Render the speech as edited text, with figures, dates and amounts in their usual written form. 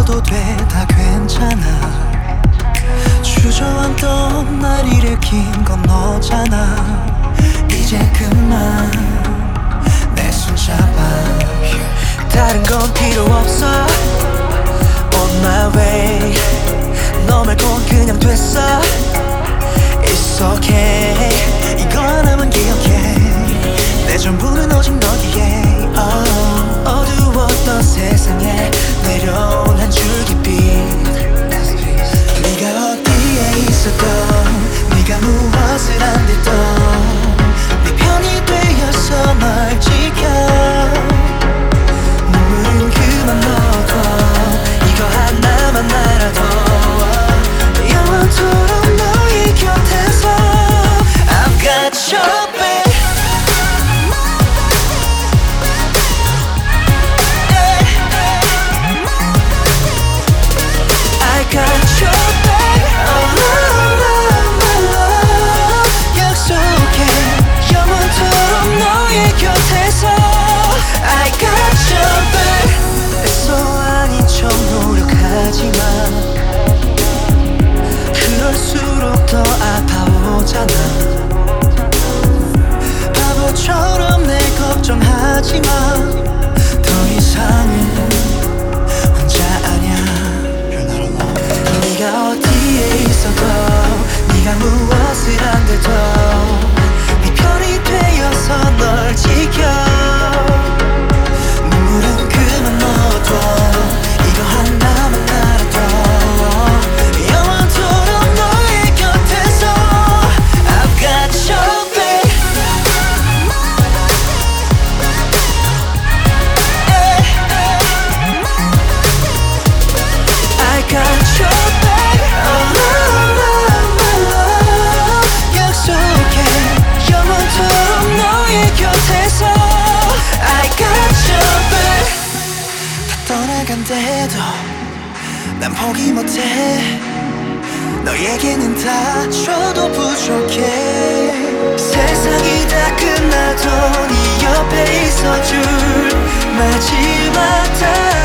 떠나도 돼, 다 괜찮아. 주저앉던 날 일으킨 건 너잖아. 이제 그만 내 손 잡아. 다른 건 필요 없어. On my way. 너 말곤 그냥 됐어. It's okay. 이거 하나만 기억해. 내 전부는 오직 너기에. 어두웠던 세상에 내려온 한 줄기빛. 네가 어디에 있어도, 네가 무엇을 안 돼도 네 편이 되어서 널 지켜. 눈물은 그만 넣어둬. 이거 하나만 알아도 영원토록 너의 곁에서 I've got your back. I got your back. Oh love, love, love. 약속해 영원토록 너의 곁에서 I got your back. 애써 아닌 척 노력하지만 그럴수록 더 아파오잖아. 바보처럼 내 걱정하지마. 더 이상은 혼자 아냐. 네가 어디에 있어도, 네가 무엇을 안 돼도 네 편이 되어서 널 지켜. 눈물은 그만 넣어둬. 이거 하나만 알아도 영원토록 너의 곁에서 I've got your back. I got your back. Oh love, love, love. 약속해 영원토록 너의 곁에서 I got your back. 다 떠나간대도 난 포기 못해. 너에게는 다 줘도 부족해. 세상이 다 끝나도 네 옆에 있어줄 마지막 단